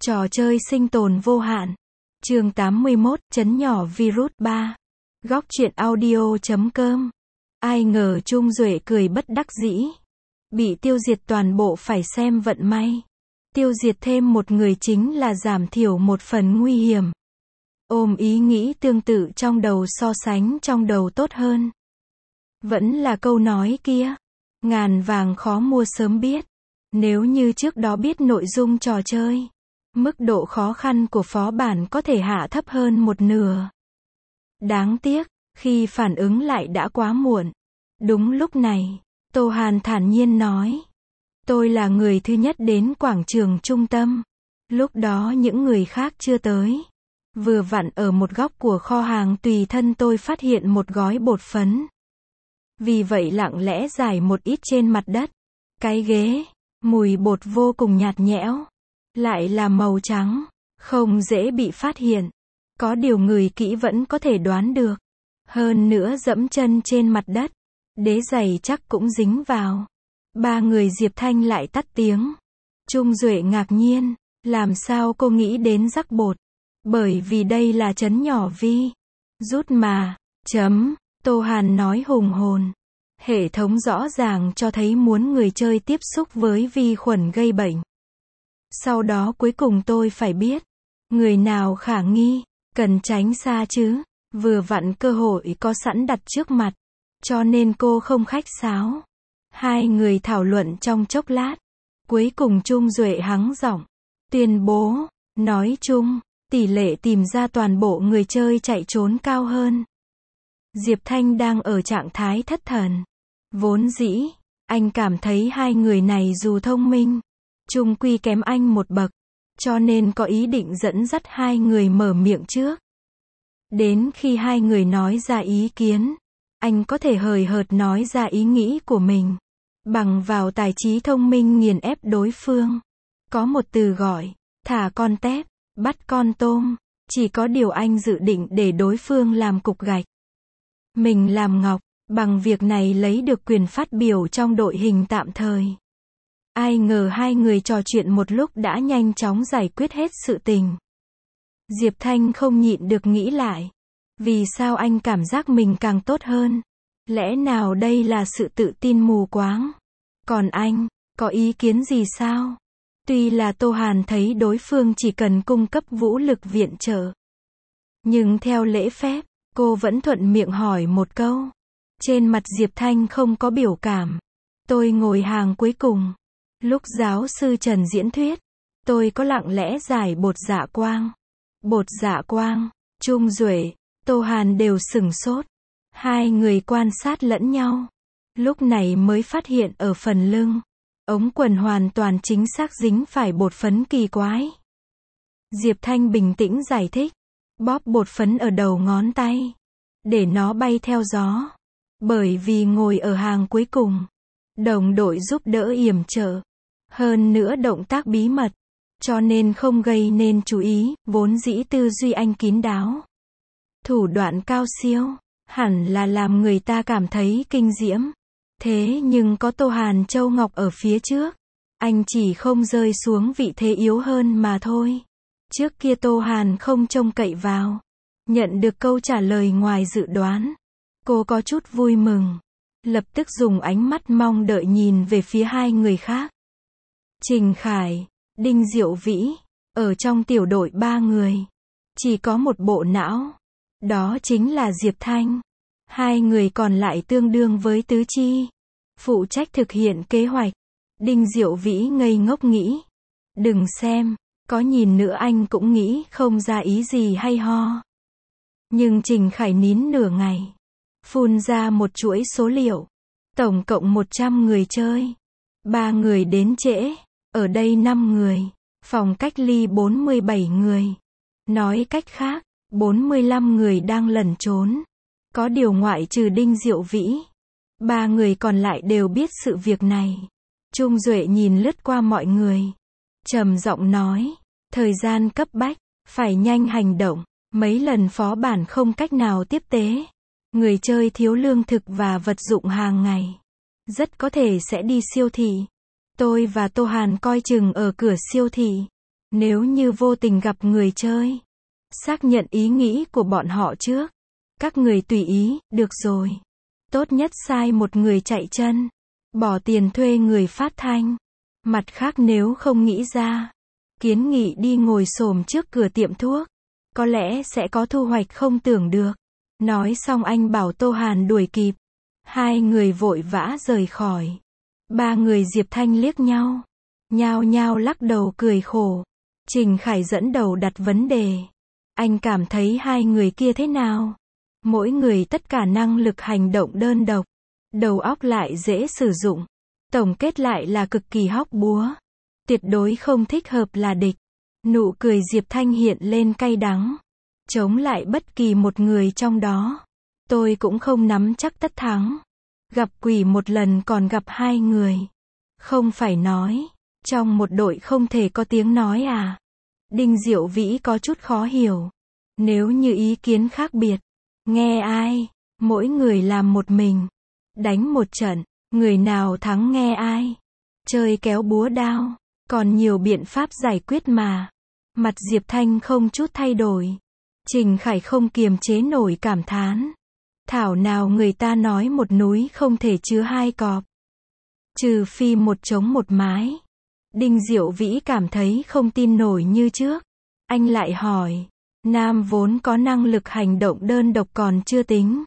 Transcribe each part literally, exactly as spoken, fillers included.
Trò chơi sinh tồn vô hạn. Chương tám mươi mốt, chấn nhỏ virus ba. Góc truyện audio chấm com. Ai ngờ Trung Duệ cười bất đắc dĩ. Bị tiêu diệt toàn bộ phải xem vận may. Tiêu diệt thêm một người chính là giảm thiểu một phần nguy hiểm. Ôm ý nghĩ tương tự trong đầu so sánh trong đầu tốt hơn. Vẫn là câu nói kia. Ngàn vàng khó mua sớm biết. Nếu như trước đó biết nội dung trò chơi, mức độ khó khăn của phó bản có thể hạ thấp hơn một nửa. Đáng tiếc, khi phản ứng lại đã quá muộn. Đúng lúc này, Tô Hàn thản nhiên nói. Tôi là người thứ nhất đến quảng trường trung tâm. Lúc đó những người khác chưa tới. Vừa vặn ở một góc của kho hàng tùy thân tôi phát hiện một gói bột phấn. Vì vậy lặng lẽ rải một ít trên mặt đất. Cái ghế, mùi bột vô cùng nhạt nhẽo. Lại là màu trắng, không dễ bị phát hiện. Có điều người kỹ vẫn có thể đoán được. Hơn nữa dẫm chân trên mặt đất, đế giày chắc cũng dính vào. Ba người Diệp Thanh lại tắt tiếng. Trung Duệ ngạc nhiên, làm sao cô nghĩ đến rắc bột? Bởi vì đây là trấn nhỏ vi. Rút mà, chấm, Tô Hàn nói hùng hồn. Hệ thống rõ ràng cho thấy muốn người chơi tiếp xúc với vi khuẩn gây bệnh. Sau đó cuối cùng tôi phải biết, người nào khả nghi, cần tránh xa chứ, vừa vặn cơ hội có sẵn đặt trước mặt, cho nên cô không khách sáo. Hai người thảo luận trong chốc lát, cuối cùng Trung Duệ hắng giọng, tuyên bố, nói chung, tỷ lệ tìm ra toàn bộ người chơi chạy trốn cao hơn. Diệp Thanh đang ở trạng thái thất thần. Vốn dĩ, anh cảm thấy hai người này dù thông minh, chung quy kém anh một bậc, cho nên có ý định dẫn dắt hai người mở miệng trước. Đến khi hai người nói ra ý kiến, anh có thể hời hợt nói ra ý nghĩ của mình. Bằng vào tài trí thông minh nghiền ép đối phương. Có một từ gọi, thả con tép, bắt con tôm. Chỉ có điều anh dự định để đối phương làm cục gạch. Mình làm ngọc, bằng việc này lấy được quyền phát biểu trong đội hình tạm thời. Ai ngờ hai người trò chuyện một lúc đã nhanh chóng giải quyết hết sự tình. Diệp Thanh không nhịn được nghĩ lại. Vì sao anh cảm giác mình càng tốt hơn? Lẽ nào đây là sự tự tin mù quáng? Còn anh, có ý kiến gì sao? Tuy là Tô Hàn thấy đối phương chỉ cần cung cấp vũ lực viện trợ. Nhưng theo lễ phép, cô vẫn thuận miệng hỏi một câu. Trên mặt Diệp Thanh không có biểu cảm. Tôi ngồi hàng cuối cùng. Lúc giáo sư Trần diễn thuyết, tôi có lặng lẽ giải bột dạ quang. Bột dạ quang, Trung Duệ, Tô Hàn đều sửng sốt. Hai người quan sát lẫn nhau. Lúc này mới phát hiện ở phần lưng, ống quần hoàn toàn chính xác dính phải bột phấn kỳ quái. Diệp Thanh bình tĩnh giải thích. Bóp bột phấn ở đầu ngón tay. Để nó bay theo gió. Bởi vì ngồi ở hàng cuối cùng. Đồng đội giúp đỡ yểm trợ. Hơn nữa động tác bí mật. Cho nên không gây nên chú ý, vốn dĩ tư duy anh kín đáo. Thủ đoạn cao siêu, hẳn là làm người ta cảm thấy kinh diễm. Thế nhưng có Tô Hàn Châu Ngọc ở phía trước. Anh chỉ không rơi xuống vị thế yếu hơn mà thôi. Trước kia Tô Hàn không trông cậy vào. Nhận được câu trả lời ngoài dự đoán. Cô có chút vui mừng. Lập tức dùng ánh mắt mong đợi nhìn về phía hai người khác. Trình Khải, Đinh Diệu Vĩ, ở trong tiểu đội ba người. Chỉ có một bộ não. Đó chính là Diệp Thanh. Hai người còn lại tương đương với tứ chi. Phụ trách thực hiện kế hoạch. Đinh Diệu Vĩ ngây ngốc nghĩ. Đừng xem, có nhìn nữa anh cũng nghĩ không ra ý gì hay ho. Nhưng Trình Khải nín nửa ngày. Phun ra một chuỗi số liệu. Tổng cộng một trăm người chơi. Ba người đến trễ. Ở đây năm người. Phòng cách ly bốn mươi bảy người. Nói cách khác, bốn mươi lăm người đang lẩn trốn. Có điều ngoại trừ Đinh Diệu Vĩ. Ba người còn lại đều biết sự việc này. Trung Duệ nhìn lướt qua mọi người. Trầm giọng nói. Thời gian cấp bách. Phải nhanh hành động. Mấy lần phó bản không cách nào tiếp tế. Người chơi thiếu lương thực và vật dụng hàng ngày. Rất có thể sẽ đi siêu thị. Tôi và Tô Hàn coi chừng ở cửa siêu thị. Nếu như vô tình gặp người chơi, xác nhận ý nghĩ của bọn họ trước. Các người tùy ý, được rồi. Tốt nhất sai một người chạy chân, bỏ tiền thuê người phát thanh. Mặt khác nếu không nghĩ ra, kiến nghị đi ngồi xổm trước cửa tiệm thuốc. Có lẽ sẽ có thu hoạch không tưởng được. Nói xong anh bảo Tô Hàn đuổi kịp. Hai người vội vã rời khỏi. Ba người Diệp Thanh liếc nhau, nhao nhao lắc đầu cười khổ. Trình Khải dẫn đầu đặt vấn đề. Anh cảm thấy hai người kia thế nào? Mỗi người tất cả năng lực hành động đơn độc, đầu óc lại dễ sử dụng, tổng kết lại là cực kỳ hóc búa, tuyệt đối không thích hợp là địch. Nụ cười Diệp Thanh hiện lên cay đắng. Chống lại bất kỳ một người trong đó, tôi cũng không nắm chắc tất thắng. Gặp quỷ một lần còn gặp hai người. Không phải nói, trong một đội không thể có tiếng nói à? Đinh Diệu Vĩ có chút khó hiểu. Nếu như ý kiến khác biệt, nghe ai, mỗi người làm một mình, đánh một trận, người nào thắng nghe ai. Chơi kéo búa đao, còn nhiều biện pháp giải quyết mà. Mặt Diệp Thanh không chút thay đổi. Trình Khải không kiềm chế nổi cảm thán. Thảo nào người ta nói một núi không thể chứa hai cọp. Trừ phi một trống một mái. Đinh Diệu Vĩ cảm thấy không tin nổi như trước. Anh lại hỏi. Nam vốn có năng lực hành động đơn độc còn chưa tính.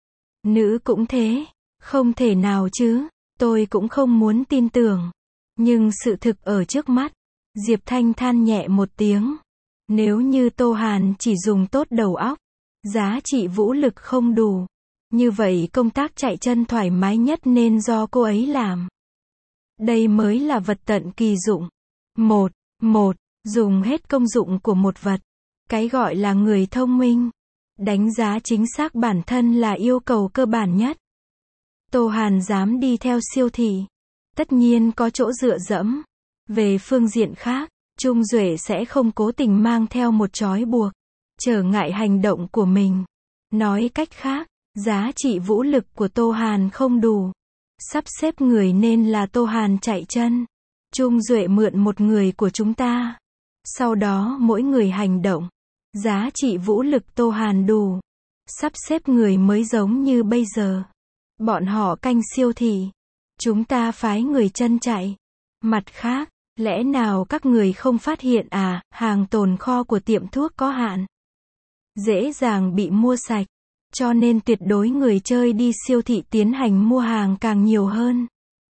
Nữ cũng thế. Không thể nào chứ. Tôi cũng không muốn tin tưởng. Nhưng sự thực ở trước mắt. Diệp Thanh than nhẹ một tiếng. Nếu như Tô Hàn chỉ dùng tốt đầu óc, giá trị vũ lực không đủ, như vậy công tác chạy chân thoải mái nhất nên do cô ấy làm. Đây mới là vật tận kỳ dụng. Một, một, dùng hết công dụng của một vật. Cái gọi là người thông minh. Đánh giá chính xác bản thân là yêu cầu cơ bản nhất. Tô Hàn dám đi theo siêu thị. Tất nhiên có chỗ dựa dẫm. Về phương diện khác, Trung Duệ sẽ không cố tình mang theo một trói buộc, trở ngại hành động của mình. Nói cách khác, giá trị vũ lực của Tô Hàn không đủ. Sắp xếp người nên là Tô Hàn chạy chân. Trung Duệ mượn một người của chúng ta. Sau đó mỗi người hành động. Giá trị vũ lực Tô Hàn đủ. Sắp xếp người mới giống như bây giờ. Bọn họ canh siêu thị. Chúng ta phái người chân chạy. Mặt khác, lẽ nào các người không phát hiện à, hàng tồn kho của tiệm thuốc có hạn. Dễ dàng bị mua sạch. Cho nên tuyệt đối người chơi đi siêu thị tiến hành mua hàng càng nhiều hơn.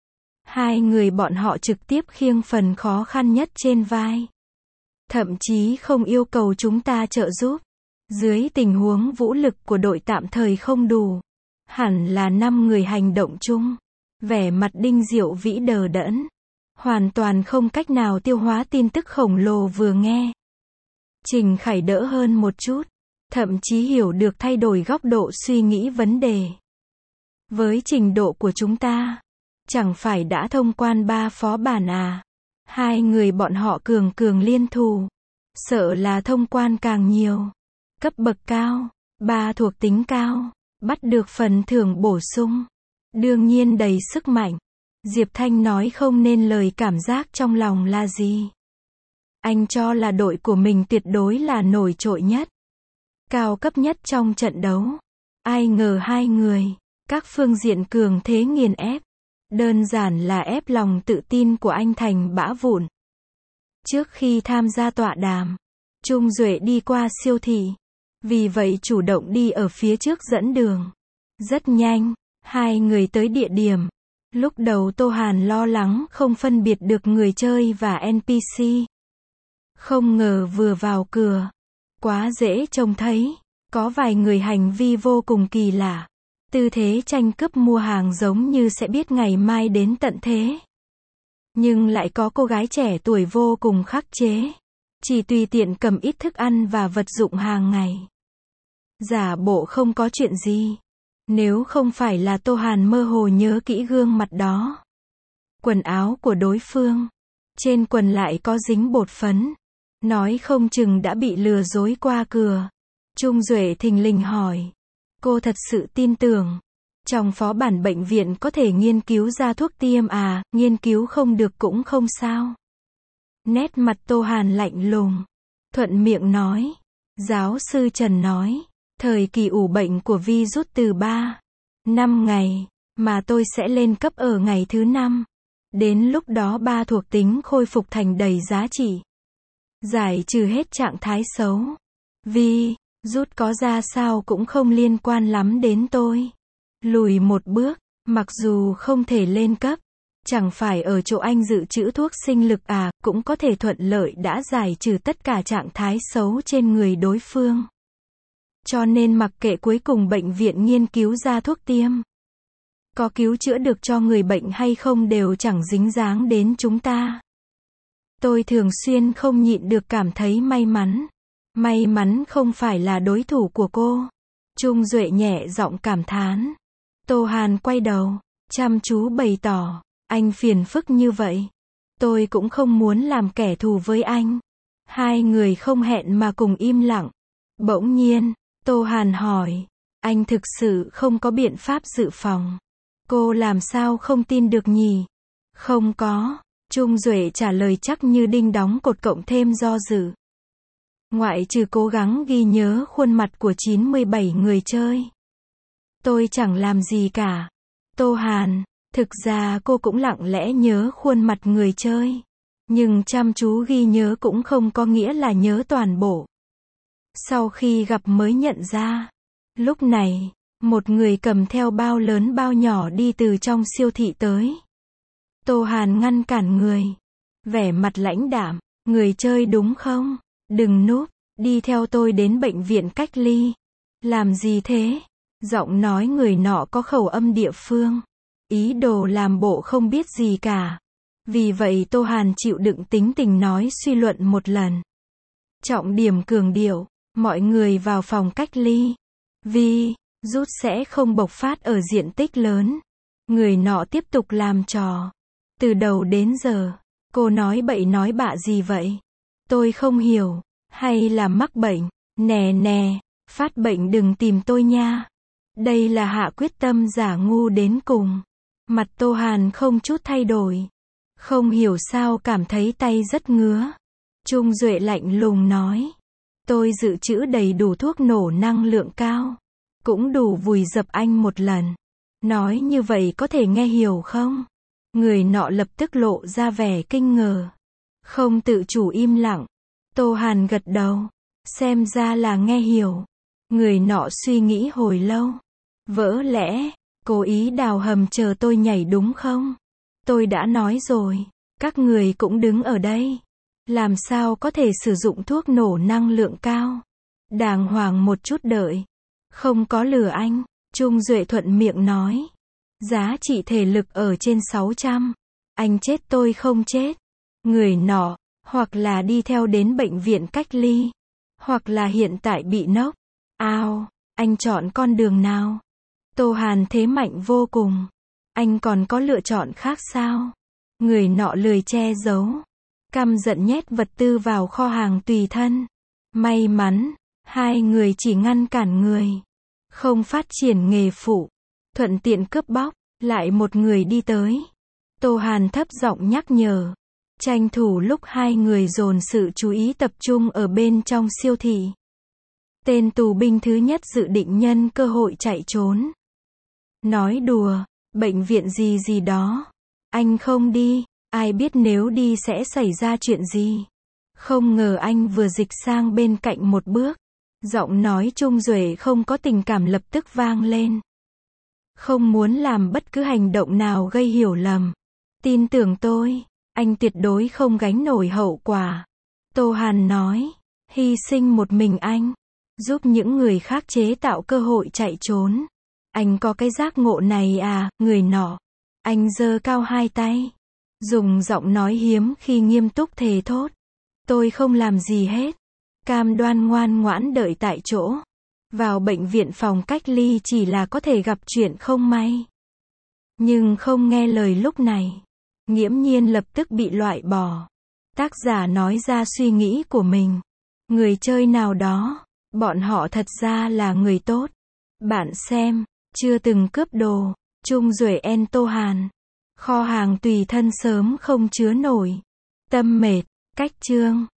Hai người bọn họ trực tiếp khiêng phần khó khăn nhất trên vai. Thậm chí không yêu cầu chúng ta trợ giúp. Dưới tình huống vũ lực của đội tạm thời không đủ. Hẳn là năm người hành động chung. Vẻ mặt Đinh Diệu Vĩ đờ đẫn. Hoàn toàn không cách nào tiêu hóa tin tức khổng lồ vừa nghe. Trình Khải đỡ hơn một chút. Thậm chí hiểu được thay đổi góc độ suy nghĩ vấn đề. Với trình độ của chúng ta, chẳng phải đã thông quan ba phó bản à. Hai người bọn họ cường cường liên thủ. Sợ là thông quan càng nhiều. Cấp bậc cao, ba thuộc tính cao, bắt được phần thưởng bổ sung. Đương nhiên đầy sức mạnh. Diệp Thanh nói không nên lời, cảm giác trong lòng là gì. Anh cho là đội của mình tuyệt đối là nổi trội nhất, cao cấp nhất trong trận đấu. Ai ngờ hai người, các phương diện cường thế nghiền ép. Đơn giản là ép lòng tự tin của anh thành bã vụn. Trước khi tham gia tọa đàm, Trung Duệ đi qua siêu thị. Vì vậy chủ động đi ở phía trước dẫn đường. Rất nhanh, hai người tới địa điểm. Lúc đầu Tô Hàn lo lắng không phân biệt được người chơi và en pê xê. Không ngờ vừa vào cửa, quá dễ trông thấy. Có vài người hành vi vô cùng kỳ lạ. Tư thế tranh cướp mua hàng giống như sẽ biết ngày mai đến tận thế. Nhưng lại có cô gái trẻ tuổi vô cùng khắc chế. Chỉ tùy tiện cầm ít thức ăn và vật dụng hàng ngày. Giả bộ không có chuyện gì. Nếu không phải là Tô Hàn mơ hồ nhớ kỹ gương mặt đó. Quần áo của đối phương. Trên quần lại có dính bột phấn. Nói không chừng đã bị lừa dối qua cửa. Trung Duệ thình lình hỏi. Cô thật sự tin tưởng. Trong phó bản bệnh viện có thể nghiên cứu ra thuốc tiêm à, nghiên cứu không được cũng không sao. Nét mặt Tô Hàn lạnh lùng. Thuận miệng nói. Giáo sư Trần nói. Thời kỳ ủ bệnh của virus từ ba, năm ngày, mà tôi sẽ lên cấp ở ngày thứ năm. Đến lúc đó ba thuộc tính khôi phục thành đầy giá trị. Giải trừ hết trạng thái xấu. Virus có ra sao cũng không liên quan lắm đến tôi. Lùi một bước, mặc dù không thể lên cấp, chẳng phải ở chỗ anh dự trữ thuốc sinh lực à, cũng có thể thuận lợi đã giải trừ tất cả trạng thái xấu trên người đối phương. Cho nên mặc kệ cuối cùng bệnh viện nghiên cứu ra thuốc tiêm, có cứu chữa được cho người bệnh hay không đều chẳng dính dáng đến chúng ta. Tôi thường xuyên không nhịn được cảm thấy may mắn. May mắn không phải là đối thủ của cô. Trung Duệ nhẹ giọng cảm thán. Tô Hàn quay đầu, chăm chú bày tỏ, anh phiền phức như vậy. Tôi cũng không muốn làm kẻ thù với anh. Hai người không hẹn mà cùng im lặng. Bỗng nhiên, Tô Hàn hỏi, anh thực sự không có biện pháp dự phòng. Cô làm sao không tin được nhỉ? Không có. Trung Duệ trả lời chắc như đinh đóng cột cộng thêm do dự. Ngoại trừ cố gắng ghi nhớ khuôn mặt của chín mươi bảy người chơi. Tôi chẳng làm gì cả. Tô Hàn, thực ra cô cũng lặng lẽ nhớ khuôn mặt người chơi. Nhưng chăm chú ghi nhớ cũng không có nghĩa là nhớ toàn bộ. Sau khi gặp mới nhận ra. Lúc này, một người cầm theo bao lớn bao nhỏ đi từ trong siêu thị tới. Tô Hàn ngăn cản người. Vẻ mặt lãnh đạm, người chơi đúng không? Đừng núp, đi theo tôi đến bệnh viện cách ly. Làm gì thế? Giọng nói người nọ có khẩu âm địa phương. Ý đồ làm bộ không biết gì cả. Vì vậy Tô Hàn chịu đựng tính tình nói suy luận một lần. Trọng điểm cường điệu, mọi người vào phòng cách ly. Virus sẽ không bộc phát ở diện tích lớn. Người nọ tiếp tục làm trò. Từ đầu đến giờ, cô nói bậy nói bạ gì vậy? Tôi không hiểu. Hay là mắc bệnh? Nè nè, phát bệnh đừng tìm tôi nha. Đây là hạ quyết tâm giả ngu đến cùng. Mặt Tô Hàn không chút thay đổi. Không hiểu sao cảm thấy tay rất ngứa. Trung Duệ lạnh lùng nói. Tôi dự trữ đầy đủ thuốc nổ năng lượng cao. Cũng đủ vùi dập anh một lần. Nói như vậy có thể nghe hiểu không? Người nọ lập tức lộ ra vẻ kinh ngờ. Không tự chủ im lặng. Tô Hàn gật đầu. Xem ra là nghe hiểu. Người nọ suy nghĩ hồi lâu. Vỡ lẽ, cố ý đào hầm chờ tôi nhảy đúng không? Tôi đã nói rồi. Các người cũng đứng ở đây. Làm sao có thể sử dụng thuốc nổ năng lượng cao? Đàng hoàng một chút đợi. Không có lừa anh. Trung Duệ thuận miệng nói. Giá trị thể lực ở trên sáu trăm. Anh chết tôi không chết. Người nọ, hoặc là đi theo đến bệnh viện cách ly. Hoặc là hiện tại bị nốc. Ao, anh chọn con đường nào? Tô Hàn thế mạnh vô cùng. Anh còn có lựa chọn khác sao? Người nọ lười che giấu. Căm giận nhét vật tư vào kho hàng tùy thân. May mắn, hai người chỉ ngăn cản người. Không phát triển nghề phụ. Thuận tiện cướp bóc, lại một người đi tới. Tô Hàn thấp giọng nhắc nhở. Tranh thủ lúc hai người dồn sự chú ý tập trung ở bên trong siêu thị. Tên tù binh thứ nhất dự định nhân cơ hội chạy trốn. Nói đùa, bệnh viện gì gì đó. Anh không đi, ai biết nếu đi sẽ xảy ra chuyện gì. Không ngờ anh vừa dịch sang bên cạnh một bước. Giọng nói Trung Duệ không có tình cảm lập tức vang lên. Không muốn làm bất cứ hành động nào gây hiểu lầm. Tin tưởng tôi, anh tuyệt đối không gánh nổi hậu quả. Tô Hàn nói, hy sinh một mình anh, giúp những người khác chế tạo cơ hội chạy trốn. Anh có cái giác ngộ này à? Người nọ. Anh giơ cao hai tay. Dùng giọng nói hiếm khi nghiêm túc thề thốt. Tôi không làm gì hết. Cam đoan ngoan ngoãn đợi tại chỗ. Vào bệnh viện phòng cách ly chỉ là có thể gặp chuyện không may. Nhưng không nghe lời lúc này. Nghiễm nhiên lập tức bị loại bỏ. Tác giả nói ra suy nghĩ của mình. Người chơi nào đó. Bọn họ thật ra là người tốt. Bạn xem. Chưa từng cướp đồ. Trung Duệ en Tô Hàn. Kho hàng tùy thân sớm không chứa nổi. Tâm mệt. Cách chương